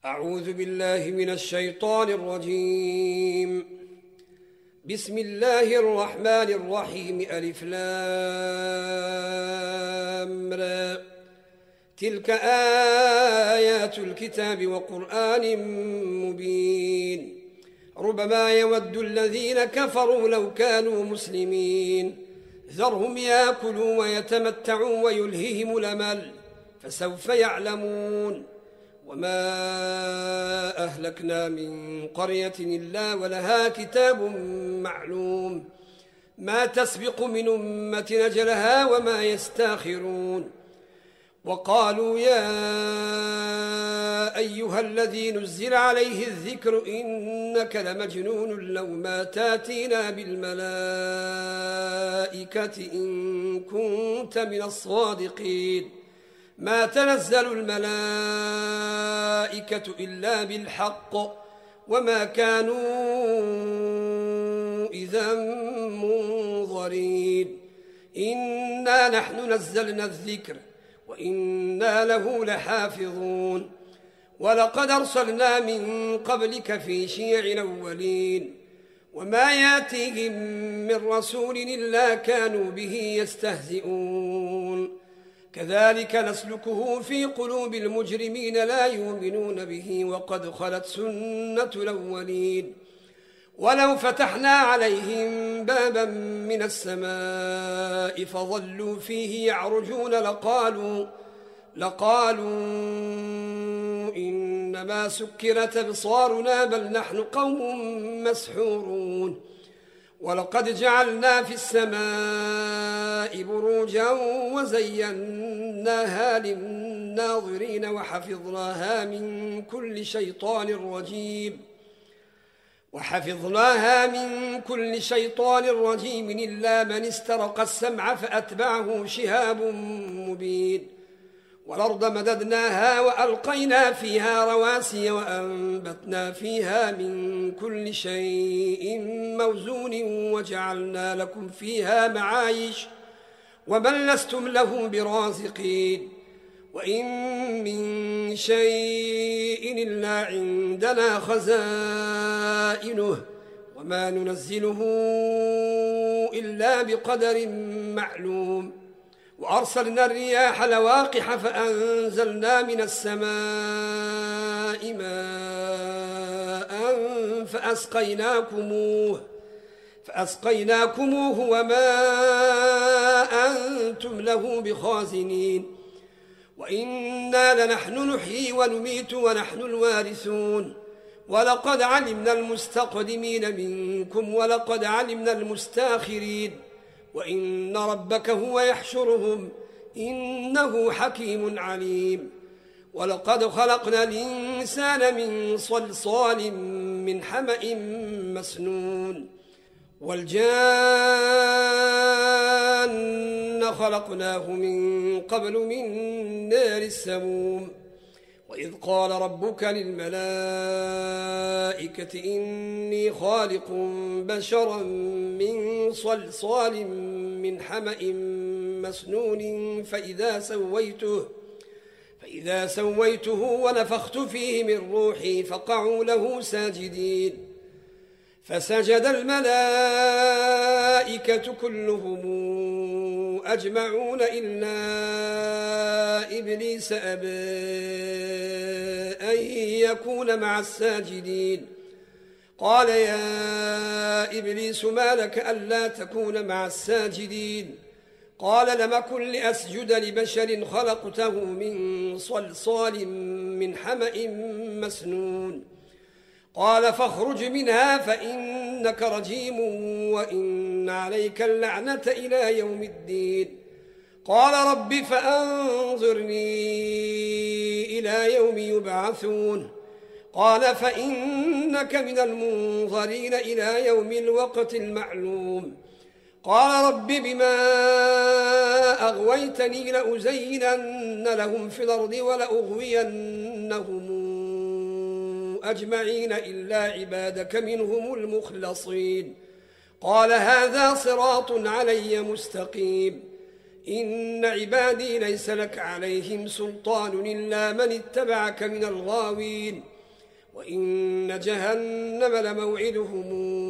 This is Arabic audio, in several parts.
أعوذ بالله من الشيطان الرجيم. بسم الله الرحمن الرحيم. ألف لام را. تلك آيات الكتاب وقرآن مبين. ربما يود الذين كفروا لو كانوا مسلمين. ذرهم يأكلوا ويتمتعوا ويلههم الأمل فسوف يعلمون. وما أهلكنا من قرية إلا ولها كتاب معلوم ما تسبق من أمة أجلها وما يستاخرون. وقالوا يا أيها الذي نزل عليه الذكر إنك لمجنون لو ما تاتينا بالملائكة إن كنت من الصادقين. ما تنزل الملائكة إلا بالحق وما كانوا إذا منظرين. إنا نحن نزلنا الذكر وإنا له لحافظون. ولقد أرسلنا من قبلك في شيع الأولين وما ياتيهم من رسول إلا كانوا به يستهزئون. كذلك نسلكه في قلوب المجرمين لا يؤمنون به وقد خلت سنة الأولين. ولو فتحنا عليهم بابا من السماء فظلوا فيه يعرجون لقالوا إنما سكرت أبصارنا بل نحن قوم مسحورون. ولقد جعلنا في السماء بروجا وزيناها للناظرين وحفظناها من كل شيطان رجيم إلا من استرق السمع فأتبعه شهاب مبين. والأرض مددناها وألقينا فيها رواسي وأنبتنا فيها من كل شيء موزون وجعلنا لكم فيها معايش ومن لستم له برازقين. وإن من شيء إلا عندنا خزائنه وما ننزله إلا بقدر معلوم. وأرسلنا الرياح لواقح فأنزلنا من السماء ماء فأسقيناكموه وما أنتم له بخازنين. وإنا لنحن نحيي ونميت ونحن الوارثون. ولقد علمنا المستقدمين منكم ولقد علمنا المستاخرين. وإن ربك هو يحشرهم إنه حكيم عليم. ولقد خلقنا الإنسان من صلصال من حمأ مسنون. والجان خلقناه من قبل من نار السموم. وإذ قال ربك للملائكة إني خالق بشرا من صلصال من حمأ مسنون فإذا سويته ونفخت فيه من روحي فقعوا له ساجدين. فسجد الملائكة كلهم أجمعون إلا إبليس أبى أن يكون مع الساجدين. قال يا إبليس ما لك ألا تكون مع الساجدين؟ قال لم أكن لأسجد لبشر خلقته من صلصال من حمأ مسنون. قال فاخرج منها فإنك رجيم وإن عليك اللعنة إلى يوم الدين. قال رب فأنظرني إلى يوم يبعثون. قال فإنك من المنظرين إلى يوم الوقت المعلوم. قال رب بما أغويتني لأزينن لهم في الأرض ولأغوينهم أجمعين إلا عبادك منهم المخلصين. قال هذا صراط علي مستقيم. إن عبادي ليس لك عليهم سلطان إلا من اتبعك من الغاوين. وإن جهنم لموعدهم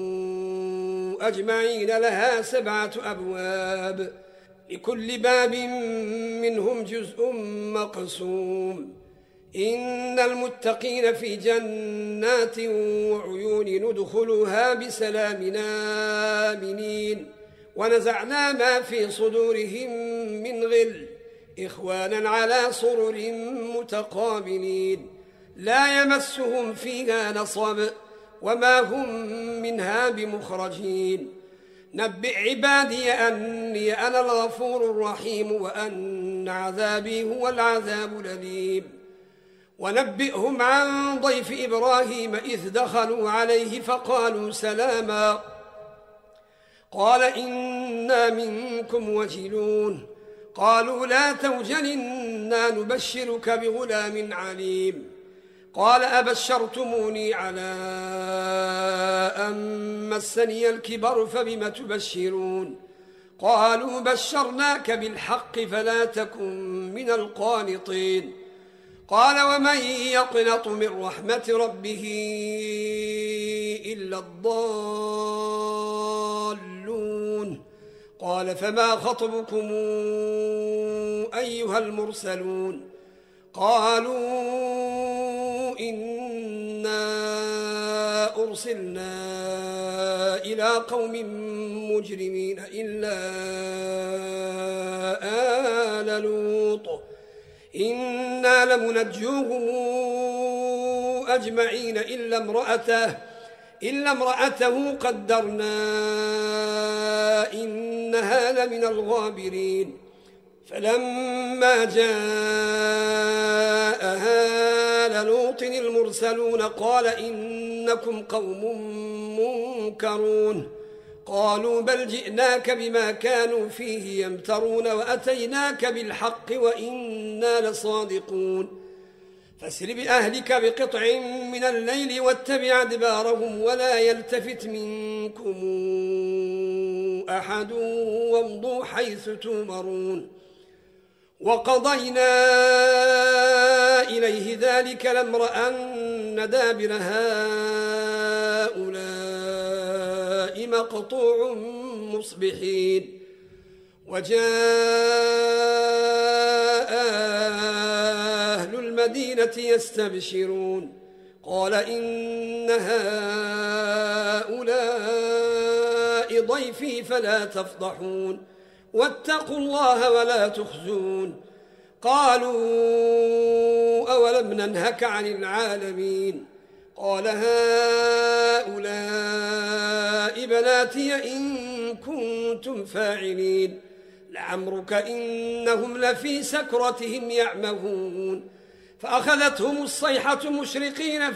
أجمعين لها 7 أبواب لكل باب منهم جزء مقسوم إن المتقين في جنات وعيون ندخلها بسلام آمنين ونزعنا ما في صدورهم من غل إخوانا على سرر متقابلين لا يمسهم فيها نصب وما هم منها بمخرجين نبئ عبادي أني أنا الغفور الرحيم وأن عذابي هو العذاب الأليم ونبئهم عن ضيف إبراهيم إذ دخلوا عليه فقالوا سلاما قال إنا منكم وجلون قالوا لا توجل إنا نبشرك بغلام عليم قال أبشرتموني على أن مسني الكبر فبم تبشرون قالوا بشرناك بالحق فلا تكن من القانطين قال ومن يقنط من رحمة ربه إلا الضالون قال فما خطبكم أيها المرسلون قالوا إنا أرسلنا إلى قوم مجرمين إلا آل لوط إنا لمنجوهم أجمعين إلا امرأته قدرنا إنها لمن الغابرين فلما جاء آل لوط المرسلون قال إنكم قوم منكرون قالوا بل جئناك بما كانوا فيه يمترون وأتيناك بالحق وإنا لصادقون فاسر بأهلك بقطع من الليل واتبع أدبارهم ولا يلتفت منكم أحد وامضوا حيث تؤمرون وقضينا إليه ذلك الأمر أن دابر هؤلاء مقطوع مصبحين وجاء أهل المدينة يستبشرون قال إن هؤلاء ضيفي فلا تفضحون واتقوا الله ولا تخزون قالوا أولم ننهك عن العالمين قال هؤلاء بناتي إن كنتم فاعلين لعمرك إنهم لفي سكرتهم يعمهون فأخذتهم الصيحة مشرقين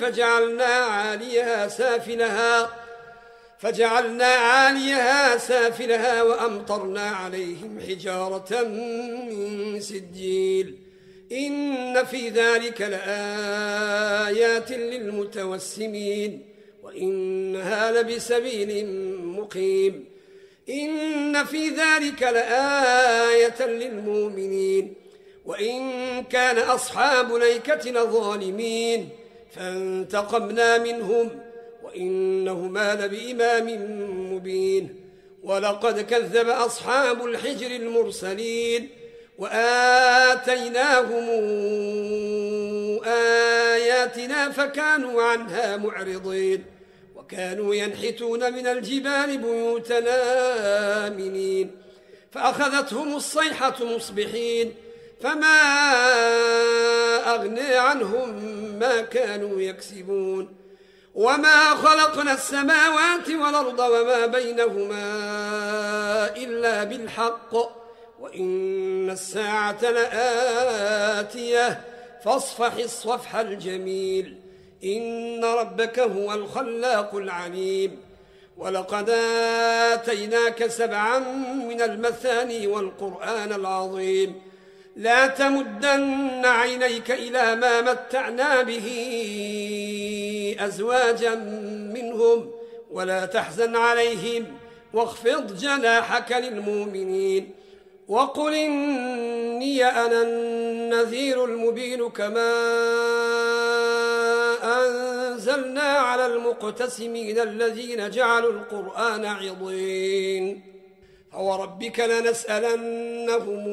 فجعلنا عاليها سافلها وأمطرنا عليهم حجارة من سجيل إن في ذلك لآيات للمتوسمين وإنها لبسبيل مقيم إن في ذلك لآية للمؤمنين وإن كان أصحاب الأيكة لظالمين فانتقمنا منهم وإنهما لبإمام مبين ولقد كذب أصحاب الحجر المرسلين وآتيناهم آياتنا فكانوا عنها معرضين وكانوا ينحتون من الجبال بيوتنا آمنين فأخذتهم الصيحة مصبحين فما أغنى عنهم ما كانوا يكسبون وما خلقنا السماوات والأرض وما بينهما إلا بالحق وإن الساعة لآتية فاصفح الصفح الجميل إن ربك هو الخلاق العليم ولقد آتيناك 7 من المثاني والقرآن العظيم لا تمدن عينيك إلى ما متعنا به أزواجا منهم ولا تحزن عليهم واخفض جناحك للمؤمنين وقل إني أنا النذير المبين كما أنزلنا على المقتسمين الذين جعلوا القرآن عضين فوربك لنسألنهم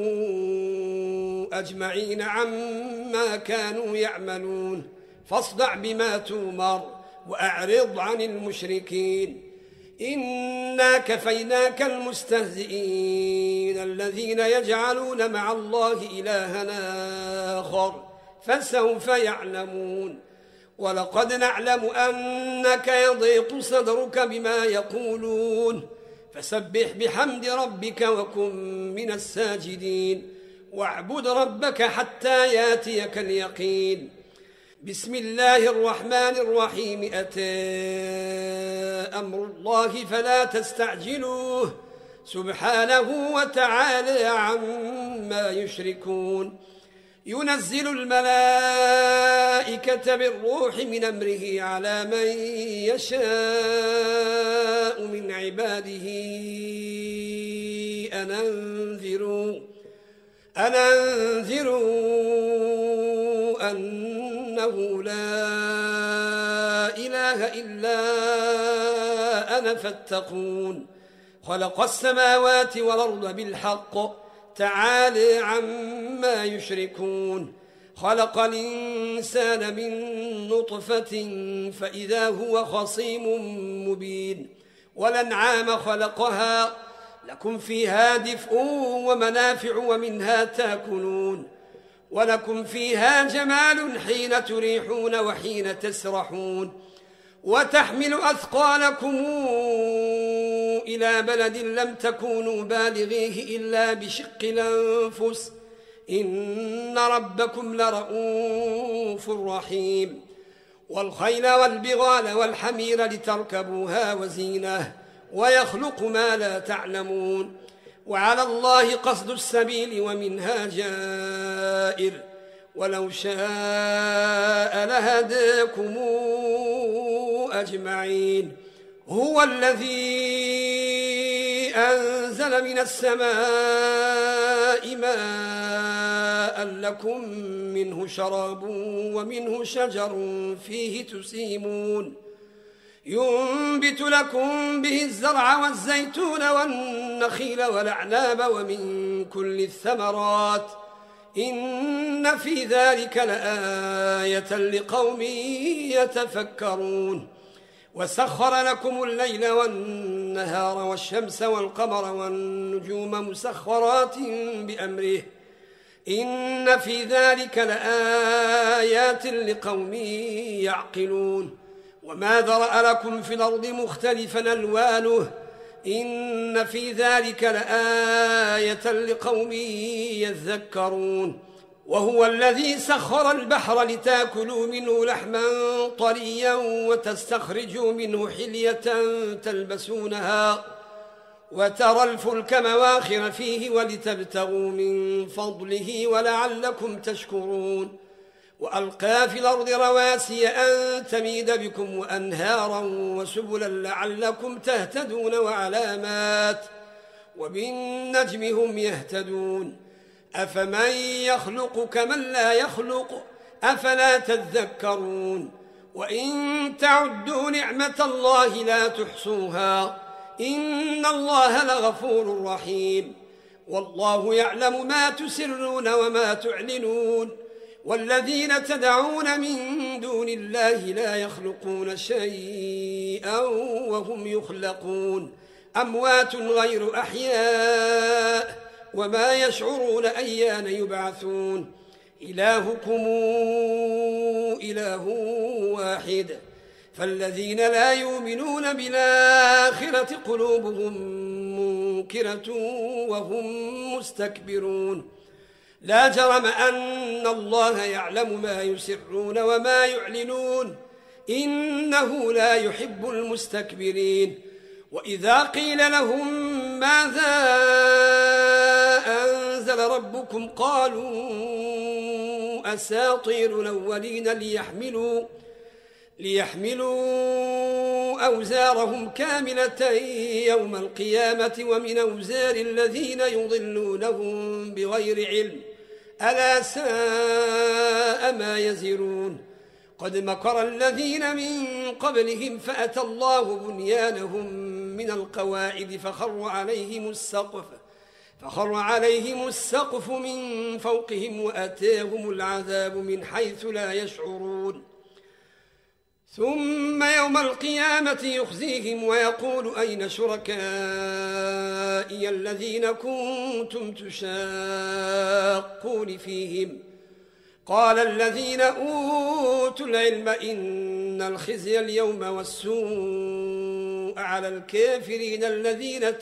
أجمعين عما كانوا يعملون فاصدع بما تؤمر وأعرض عن المشركين إنا كفيناك المستهزئين الذين يجعلون مع الله إلها آخر فسوف يعلمون ولقد نعلم أنك يضيق صدرك بما يقولون فسبح بحمد ربك وكن من الساجدين واعبد ربك حتى ياتيك اليقين بسم الله الرحمن الرحيم أتى أمر الله فلا تستعجلوه سبحانه وتعالى عما يشركون ينزل الملائكة بالروح من أمره على من يشاء من عباده أن أنذروا أنه لا إله إلا أنا فاتقون خلق السماوات والأرض بالحق تعالى عما يشركون خلق الإنسان من نطفة فإذا هو خصيم مبين والأنعام خلقها لكم فيها دفء ومنافع ومنها تاكلون ولكم فيها جمال حين تريحون وحين تسرحون وتحمل أثقالكم إلى بلد لم تكونوا بالغيه إلا بشق الأنفس إن ربكم لرؤوف رحيم والخيل والبغال والحمير لتركبوها وزينة ويخلق ما لا تعلمون وعلى الله قصد السبيل ومنها جائر ولو شاء لهداكم أجمعين هو الذي أنزل من السماء ماء لكم منه شراب ومنه شجر فيه تسيمون ينبت لكم به الزرع والزيتون والنخيل والأعناب ومن كل الثمرات إن في ذلك لآية لقوم يتفكرون وسخر لكم الليل والنهار والشمس والقمر والنجوم مسخرات بأمره إن في ذلك لآيات لقوم يعقلون وما ذرأ لكم في الأرض مختلفا ألوانه إن في ذلك لآية لقوم يذكرون وهو الذي سخر البحر لتاكلوا منه لحما طريا وتستخرجوا منه حلية تلبسونها وترى الفلك مواخر فيه ولتبتغوا من فضله ولعلكم تشكرون وألقى في الأرض رواسي أن تميد بكم وأنهارا وسبلا لعلكم تهتدون وعلامات وبالنجم هم يهتدون أفمن يخلق كمن لا يخلق أفلا تذكرون وإن تعدوا نعمة الله لا تحصوها إن الله لغفور رحيم والله يعلم ما تسرون وما تعلنون والذين تدعون من دون الله لا يخلقون شيئا وهم يخلقون أموات غير أحياء وما يشعرون أيان يبعثون إلهكم إله واحد فالذين لا يؤمنون بالآخرة قلوبهم منكرة وهم مستكبرون لا جرم أن الله يعلم ما يسرون وما يعلنون إنه لا يحب المستكبرين وإذا قيل لهم ماذا أنزل ربكم قالوا أساطير الأولين ليحملوا أوزارهم كاملة يوم القيامة ومن أوزار الذين يضلونهم بغير علم ألا ساء ما يزرون قد مكر الذين من قبلهم فأتى الله بنيانهم من القواعد فخر عليهم السقف من فوقهم وأتاهم العذاب من حيث لا يشعرون ثم يوم القيامة يخزيهم ويقول أين شركائي الذين كنتم تشاقون فيهم قال الذين أوتوا العلم إن الخزي اليوم والسوء على الكافرين الذين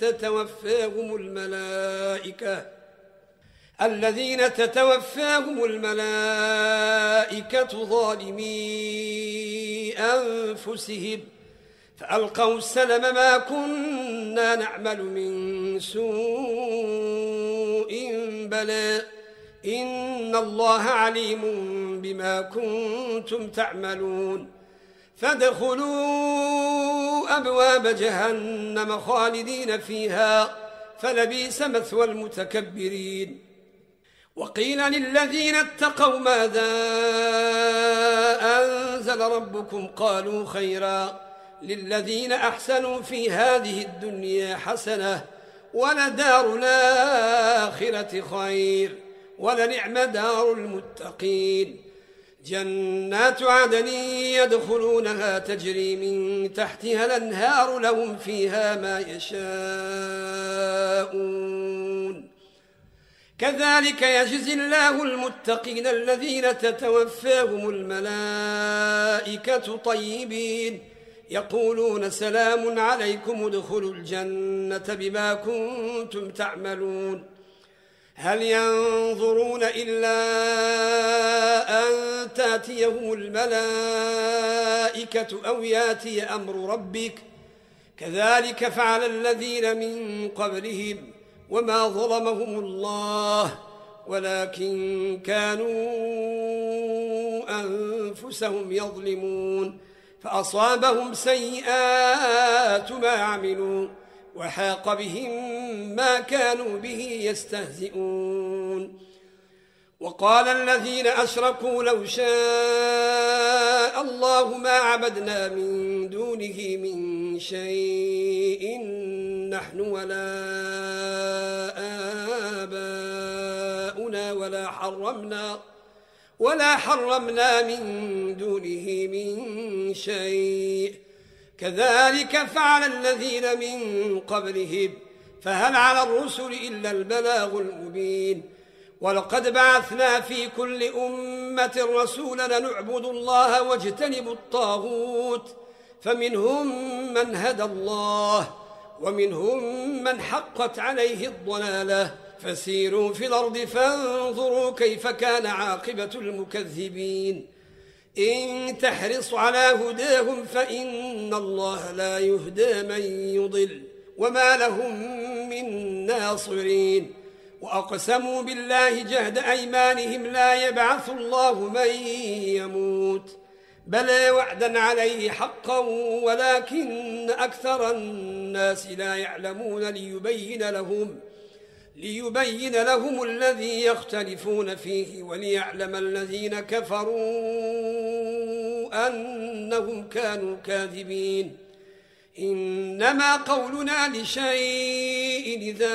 تتوفاهم الملائكة ظالمي أنفسهم فألقوا السلم ما كنا نعمل من سوء بلى إن الله عليم بما كنتم تعملون فادخلوا أبواب جهنم خالدين فيها فلبئس مثوى المتكبرين وقيل للذين اتقوا ماذا أنزل ربكم قالوا خيرا للذين أحسنوا في هذه الدنيا حسنة ولدار الآخرة خير ولنعم دار المتقين جنات عدن يدخلونها تجري من تحتها الأنهار لهم فيها ما يشاءون كذلك يجزي الله المتقين الذين تتوفاهم الملائكة طيبين يقولون سلام عليكم ادخلوا الجنة بما كنتم تعملون هل ينظرون إلا أن تأتيهم الملائكة أو يأتي أمر ربك كذلك فعل الذين من قبلهم وما ظلمهم الله ولكن كانوا أنفسهم يظلمون فأصابهم سيئات ما عملوا وحاق بهم ما كانوا به يستهزئون وقال الذين أشركوا لو شاء الله ما عبدنا من دونه من شيء نحن ولا آباؤنا ولا حرمنا من دونه من شيء كذلك فعل الذين من قبلهم فهل على الرسل إلا البلاغ المبين ولقد بعثنا في كل أمة رسولا نعبد الله واجتنبوا الطاغوت فمنهم من هدى الله ومنهم من حقت عليه الضلالة فسيروا في الأرض فانظروا كيف كان عاقبة المكذبين إن تحرص على هداهم فإن الله لا يهدى من يضل وما لهم من ناصرين وأقسموا بالله جهد أيمانهم لا يبعث الله من يموت بلى وعدا عليه حقا ولكن أكثر الناس لا يعلمون ليبين لهم الذي يختلفون فيه وليعلم الذين كفروا أنهم كانوا كاذبين إنما قولنا لشيء إذا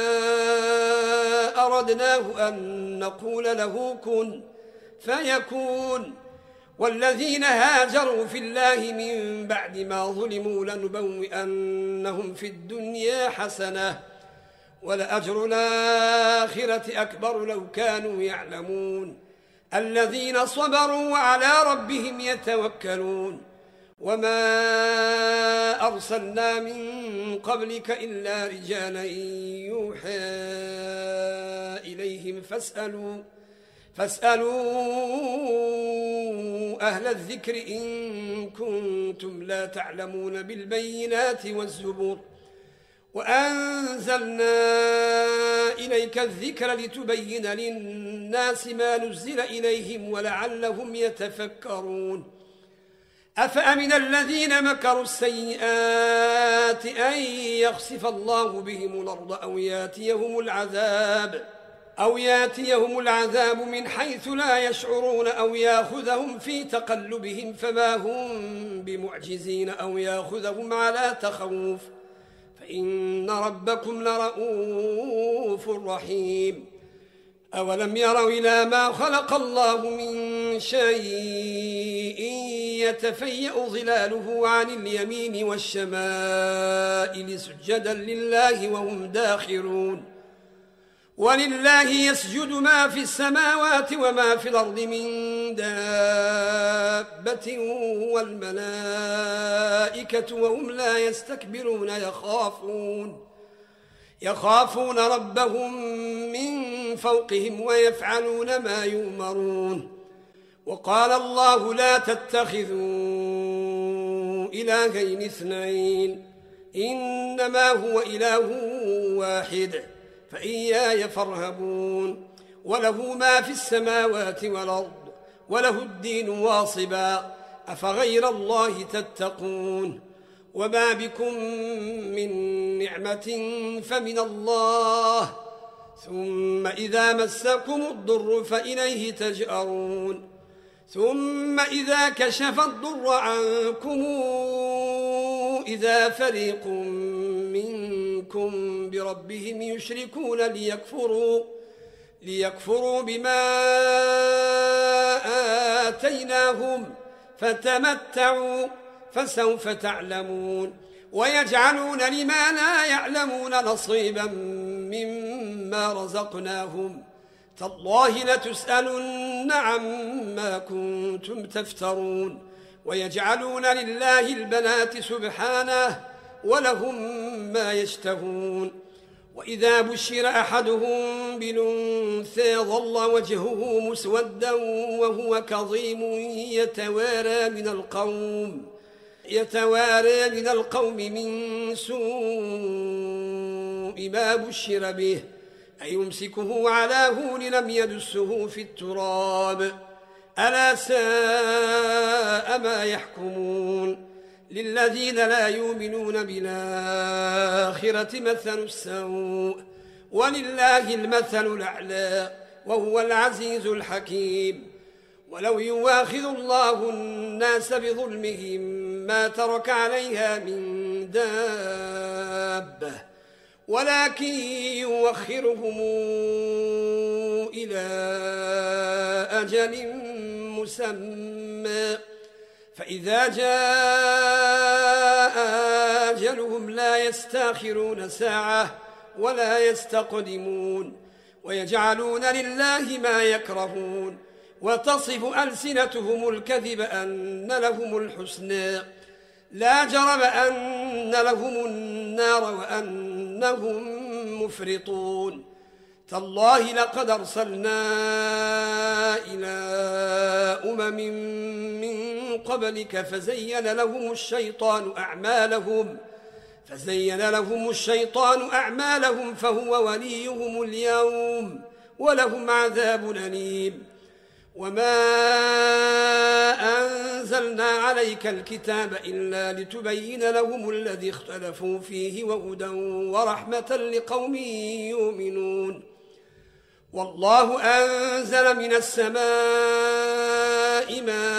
أردناه أن نقول له كن فيكون والذين هاجروا في الله من بعد ما ظلموا لنبوئنهم في الدنيا حسنة ولأجر الآخرة أكبر لو كانوا يعلمون الذين صبروا وعلى ربهم يتوكلون وما أرسلنا من قبلك إلا رجالا يوحى إليهم فاسألوا أهل الذكر إن كنتم لا تعلمون بالبينات والزبور وأنزلنا إليك الذكر لتبين للناس ما نزل إليهم ولعلهم يتفكرون أفأمن الذين مكروا السيئات أن يخسف الله بهم الأرض أو ياتيهم العذاب أو ياتيهم العذاب من حيث لا يشعرون أو ياخذهم في تقلبهم فما هم بمعجزين أو ياخذهم على تخوف فإن ربكم لرؤوف رحيم. أولم يروا إلى ما خلق الله من شيء يتفيأ ظلاله عن اليمين والشمائل سجدا لله وهم داخرون. ولله يسجد ما في السماوات وما في الأرض من دابة والملائكة وهم لا يستكبرون يخافون ربهم من فوقهم ويفعلون ما يؤمرون. وقال الله لا تتخذوا إلهين اثنين إنما هو إله واحد فإياي فارهبون. وله ما في السماوات والأرض وله الدين واصبا أفغير الله تتقون. وما بكم من نعمة فمن الله ثم إذا مسكم الضر فإليه تجأرون. ثم إذا كشف الضر عنكم إذا فريق منكم بربهم يشركون ليكفروا بما آتيناهم فتمتعوا فسوف تعلمون. ويجعلون لما لا يعلمون نصيبا مما رزقناهم تالله لتسألن عما كنتم تفترون. ويجعلون لله البنات سبحانه ولهم ما يشتهون. وإذا بشر أحدهم بالأنثى ظل وجهه مسودا وهو كظيم يتوارى من القوم من سوء ما بشر به أيمسكه على هون لم يدسه في التراب ألا ساء ما يحكمون. للذين لا يؤمنون بالآخرة مثل السوء ولله المثل الأعلى وهو العزيز الحكيم. ولو يواخذ الله الناس بظلمهم ما ترك عليها من دابة ولكن يوخرهم إلى أجل مسمى فإذا جاء أجلهم لا يستأخرون ساعة ولا يستقدمون. ويجعلون لله ما يكرهون وتصف ألسنتهم الكذب أن لهم الحسنى لا جرم أن لهم النار وأنهم مفرطون. تالله لقد أرسلنا إلى من قبلك فزين لهم الشيطان أعمالهم فهو وليهم اليوم ولهم عذاب أليم. وما أنزلنا عليك الكتاب إلا لتبين لهم الذي اختلفوا فيه وهدى ورحمة لقوم يؤمنون. والله أنزل من السماء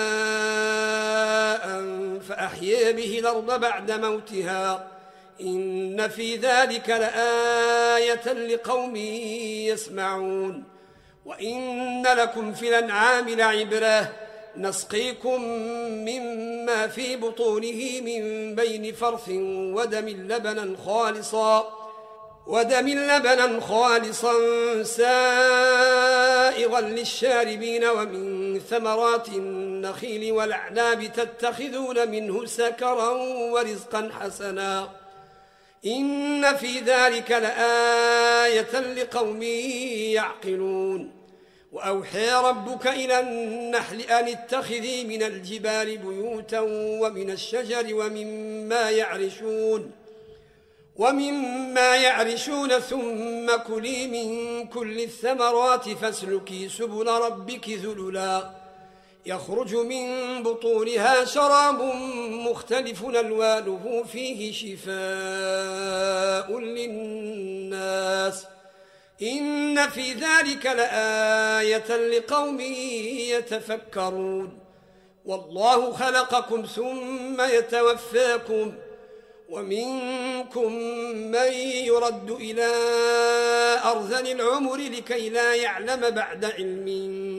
ماء فأحيا به الأرض بعد موتها إن في ذلك لآية لقوم يسمعون. وإن لكم في الأنعام لعبرة نسقيكم مما في بطونه من بين فرث ودم لبنا خالصا سائغا للشاربين ومن ثمرات النخيل والأعناب تتخذون منه سكرا ورزقا حسنا إن في ذلك لآية لقوم يعقلون. وأوحى ربك إلى النحل أن اتخذي من الجبال بيوتا ومن الشجر ومما يعرشون ثم كلي من كل الثمرات فاسلكي سبل ربك ذللا يخرج من بطونها شراب مختلف ألوانه فيه شفاء للناس إن في ذلك لآية لقوم يتفكرون والله خلقكم ثم يتوفاكم ومنكم من يرد إلى أرذل العمر لكي لا يعلم بعد علم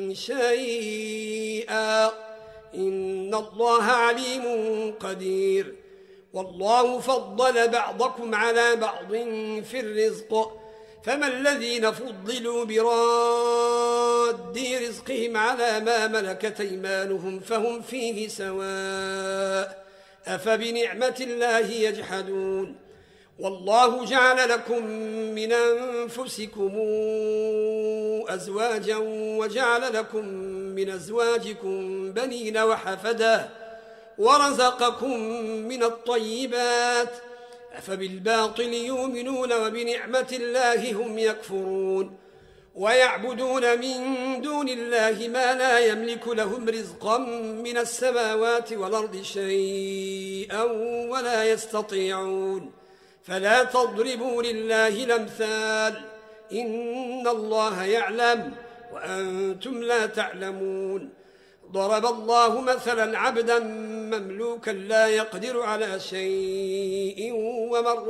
شيئا إن الله عليم قدير والله فضل بعضكم على بعض في الرزق فما الذين فضلوا براد رزقهم على ما ملكت أيمانهم فهم فيه سواء أفبنعمة الله يجحدون والله جعل لكم من أنفسكم أزواجا وجعل لكم من أزواجكم بنين وحفدا ورزقكم من الطيبات أفبالباطل يؤمنون وبنعمة الله هم يكفرون ويعبدون من دون الله ما لا يملك لهم رزقا من السماوات والأرض شيئا ولا يستطيعون فلا تضربوا لله الأمثال إن الله يعلم وأنتم لا تعلمون ضرب الله مثلا عبدا مملوكا لا يقدر على شيء ومن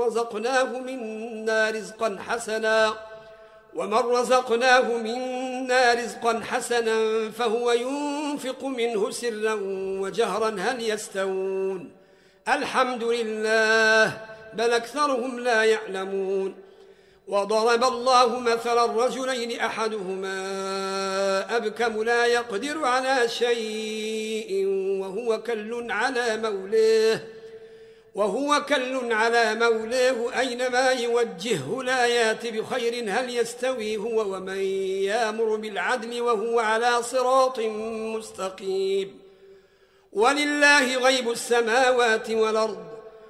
رزقناه منا رزقا حسنا فهو ينفق منه سرا وجهرا هل يستوون الحمد لله بل أكثرهم لا يعلمون وضرب الله مثلا رجلين أحدهما أبكم لا يقدر على شيء وهو كل على مولاه أينما يوجهه لا يات بخير هل يستوي هو ومن يأمر بالعدل وهو على صراط مستقيم ولله غيب السماوات والأرض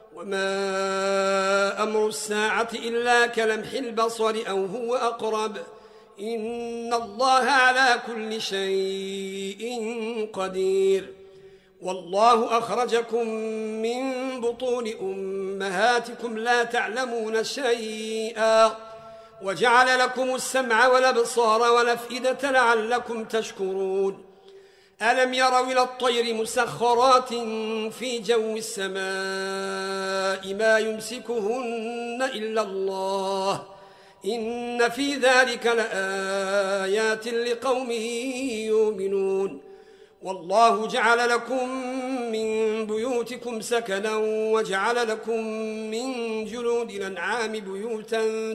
وما أمر الساعة إلا كلمح البصر أو هو أقرب إن الله على كل شيء قدير والله أخرجكم من بطون أمهاتكم لا تعلمون شيئا وجعل لكم السمع والأبصار والأفئدة لعلكم تشكرون ألم يروا إلى الطير مسخرات في جو السماء ما يمسكهن إلا الله إن في ذلك لآيات لقوم يؤمنون والله جعل لكم من بيوتكم سكنا وجعل لكم من جلود الأنعام بيوتا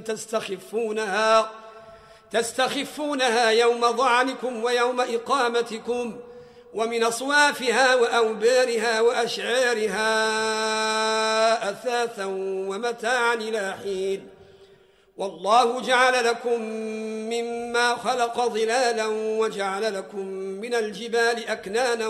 تستخفونها يوم ظعنكم ويوم إقامتكم ومن أصوافها وأوبارها وأشعارها أثاثا ومتاعا إلى حين والله جعل لكم مما خلق ظلالا وجعل لكم من الجبال أكنانا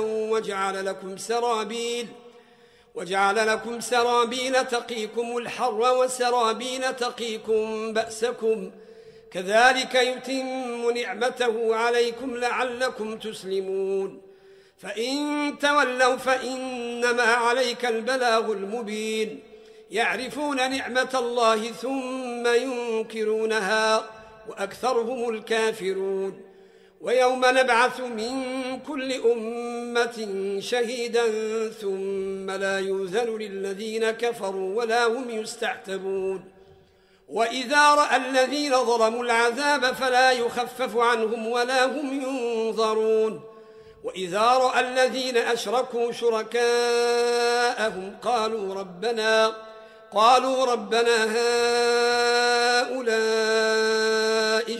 وجعل لكم سرابيل تقيكم الحر وسرابيل تقيكم بأسكم كذلك يتم نعمته عليكم لعلكم تسلمون فإن تولوا فإنما عليك البلاغ المبين يعرفون نعمة الله ثم ينكرونها وأكثرهم الكافرون ويوم نبعث من كل أمة شهيدا ثم لا يؤذن للذين كفروا ولا هم يستعتبون وإذا رأى الذين ظلموا العذاب فلا يخفف عنهم ولا هم ينظرون وإذا رأى الذين أشركوا شركاءهم قالوا ربنا هؤلاء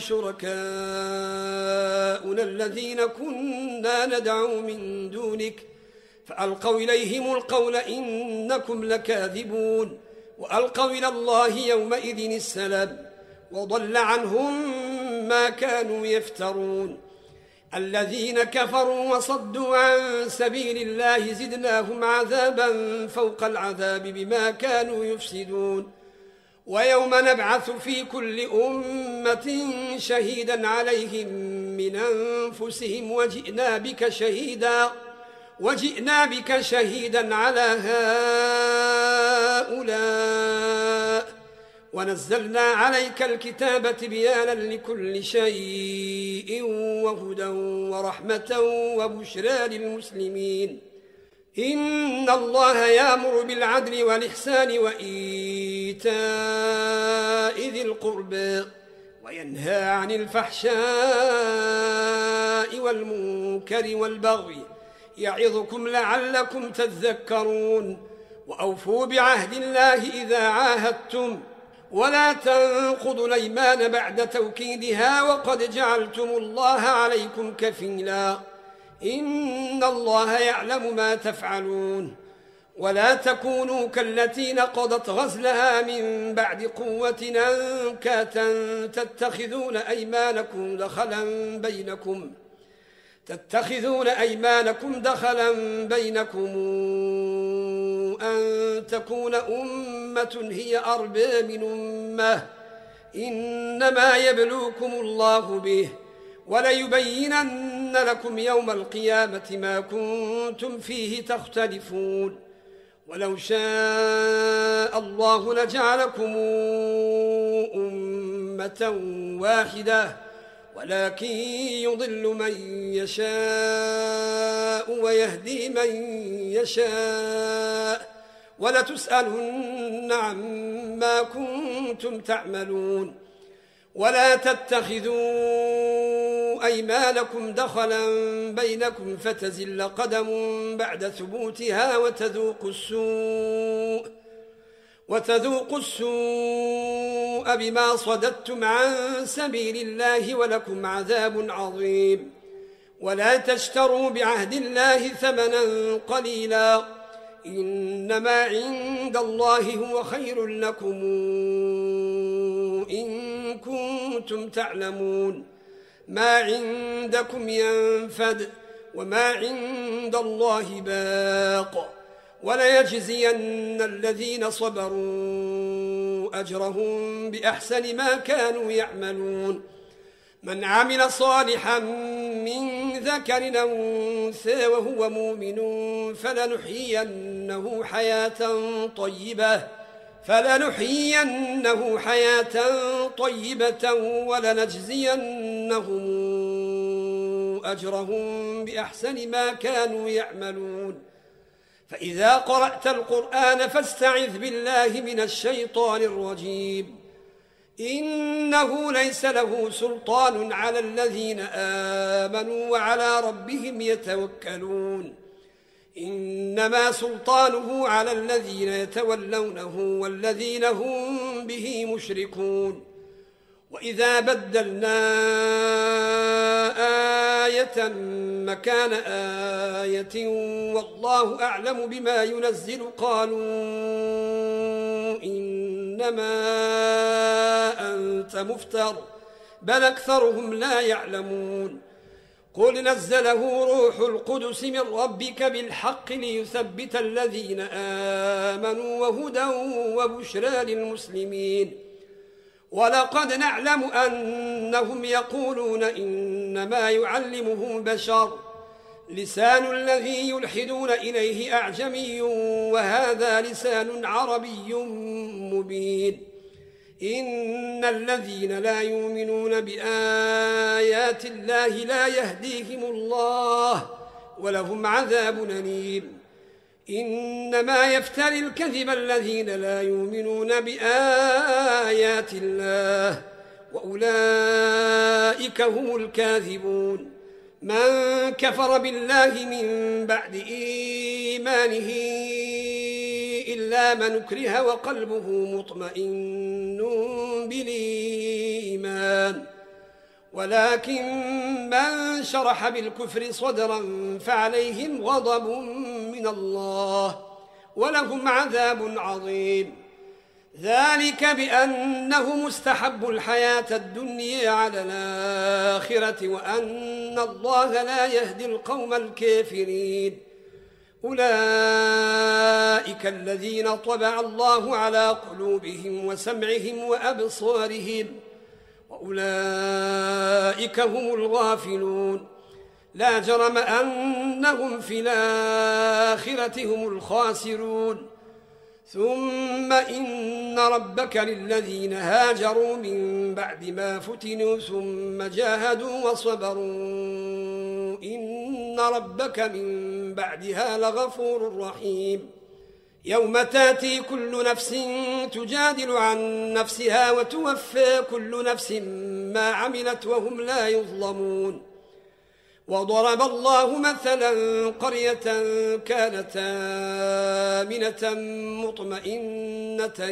شركاؤنا الذين كنا ندعو من دونك فألقوا إليهم القول إنكم لكاذبون وألقوا إلى الله يومئذ السلام وضل عنهم ما كانوا يفترون الذين كفروا وصدوا عن سبيل الله زدناهم عذابا فوق العذاب بما كانوا يفسدون ويوم نبعث في كل أمة شهيدا عليهم من أنفسهم وجئنا بك شهيدا على هؤلاء ونزلنا عليك الكتاب تبيانا لكل شيء وهدى ورحمة وبشرى للمسلمين. إن الله يأمر بالعدل والإحسان وإيتاء ذي القربى وينهى عن الفحشاء والمنكر والبغي يعظكم لعلكم تذكرون. وأوفوا بعهد الله إذا عاهدتم ولا تنقضوا الأيمان بعد توكيدها وقد جعلتم الله عليكم كفيلا. إن الله يعلم ما تفعلون. ولا تكونوا كالتي نقضت غزلها من بعد قوة أنكاثا تتخذون أيمانكم دخلا بينكم أن تكون أمة هي أربى من أمة إنما يبلوكم الله به وليبينن لكم يوم القيامة ما كنتم فيه تختلفون. ولو شاء الله لجعلكم أمة واحدة ولكن يضل من يشاء ويهدي من يشاء ولتسألن عما كنتم تعملون. ولا تتخذوا أيمانكم دخلا بينكم فتزل قدم بعد ثبوتها وتذوقوا السوء بما صددتم عن سبيل الله ولكم عذاب عظيم. ولا تشتروا بعهد الله ثمنا قليلا إنما عند الله هو خير لكم إن كنتم تعلمون. ما عندكم ينفد وما عند الله باق وليجزين الذين صبروا أجرهم بأحسن ما كانوا يعملون. من عمل صالحا من ذكر أو أنثى وهو مؤمن فلنحيينه حياة طيبة ولنجزينهم أجرهم بأحسن ما كانوا يعملون. فإذا قرأت القرآن فاستعذ بالله من الشيطان الرجيم. إنه ليس له سلطان على الذين آمنوا وعلى ربهم يتوكلون. إنما سلطانه على الذين يتولونه والذين هم به مشركون. وإذا بدلنا آية مكان آية والله أعلم بما ينزل قالوا إنما أنت مفتر بل أكثرهم لا يعلمون. قل نزله روح القدس من ربك بالحق ليثبت الذين آمنوا وهدى وبشرى للمسلمين. ولقد نعلم أنهم يقولون إنما يعلمه بشر لسان الذي يلحدون إليه أعجمي وهذا لسان عربي مبين. إن الذين لا يؤمنون بآيات الله لا يهديهم الله ولهم عذاب أليم. إنما يفتري الكذب الذين لا يؤمنون بآيات الله وأولئك هم الكاذبون. من كفر بالله من بعد إيمانه إلا من أكره وقلبه مطمئن بالإيمان ولكن من شرح بالكفر صدرا فعليهم غضب من الله ولهم عذاب عظيم. ذلك بأنهم استحبوا الحياة الدنيا على الآخرة وأن الله لا يهدي القوم الكافرين. أولئك الذين طبع الله على قلوبهم وسمعهم وأبصارهم وأولئك هم الغافلون. لا جرم أنهم في الآخرة هم الخاسرون. ثم إن ربك للذين هاجروا من بعد ما فتنوا ثم جاهدوا وصبروا إن ربك من بعدها لغفور رحيم يوم تاتي كل نفس تجادل عن نفسها وتوفى كل نفس ما عملت وهم لا يظلمون وضرب الله مثلا قرية كانت آمنة مطمئنة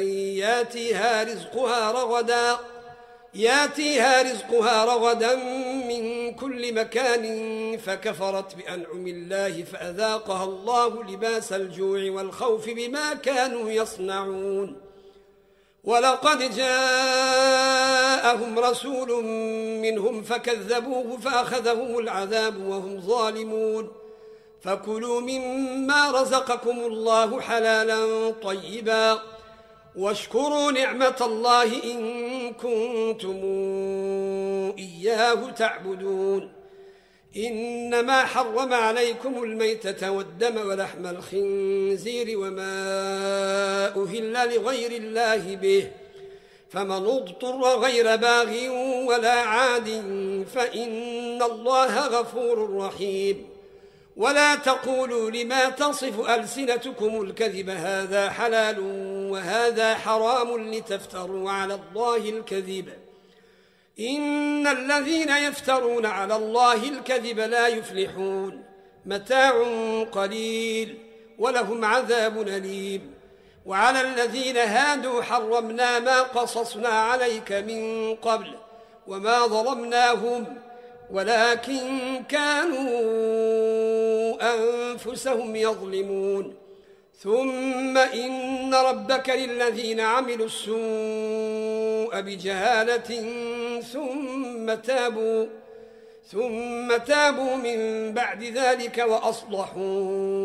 ياتيها رزقها رغدا من كل مكان فكفرت بأنعم الله فأذاقها الله لباس الجوع والخوف بما كانوا يصنعون ولقد جاءهم رسول منهم فكذبوه فأخذهم العذاب وهم ظالمون فكلوا مما رزقكم الله حلالا طيبا واشكروا نعمة الله إن كنتم إياه تعبدون إنما حرم عليكم الميتة والدم ولحم الخنزير وما أهل لغير الله به فمن اضطر غير باغ ولا عاد فإن الله غفور رحيم ولا تقولوا لما تصف ألسنتكم الكذب هذا حلال وهذا حرام لتفتروا على الله الكذب إن الذين يفترون على الله الكذب لا يفلحون متاع قليل ولهم عذاب أليم وعلى الذين هادوا حرمنا ما قصصنا عليك من قبل وما ظلمناهم ولكن كانوا أنفسهم يظلمون ثم إن ربك للذين عملوا السوء بجهالة ثم تابوا من بعد ذلك وأصلحوا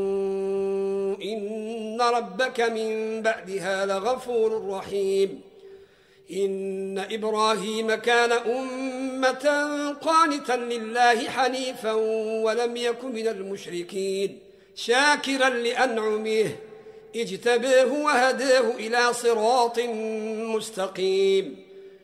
إن ربك من بعدها لغفور رحيم إن إبراهيم كان أمة قانتا لله حنيفا ولم يكن من المشركين شاكرا لأنعمه اجتباه وهداه إلى صراط مستقيم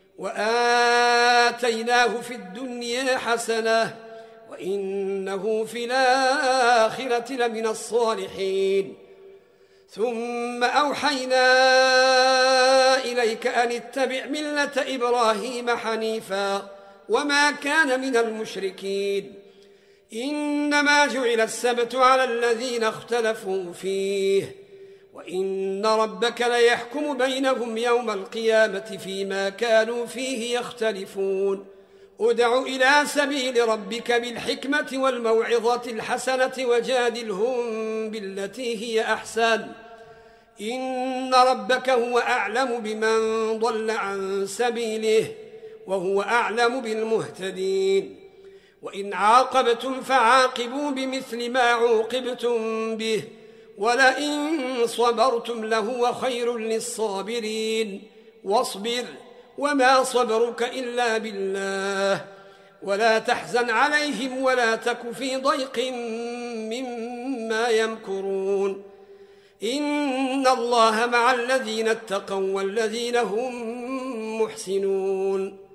وآتيناه في الدنيا حسنة وإنه في الآخرة لمن الصالحين ثم أوحينا إليك أن اتبع ملة إبراهيم حنيفا وما كان من المشركين إنما جعل السبت على الذين اختلفوا فيه وإن ربك ليحكم بينهم يوم القيامة فيما كانوا فيه يختلفون ادع إلى سبيل ربك بالحكمة والموعظة الحسنة وجادلهم بالتي هي أحسن إن ربك هو أعلم بمن ضل عن سبيله وهو أعلم بالمهتدين وإن عاقبتم فعاقبوا بمثل ما عوقبتم به ولئن صبرتم لهو خير للصابرين واصبر وما صبرك إلا بالله ولا تحزن عليهم ولا تك في ضيق مما يمكرون إن الله مع الذين اتقوا والذين هم محسنون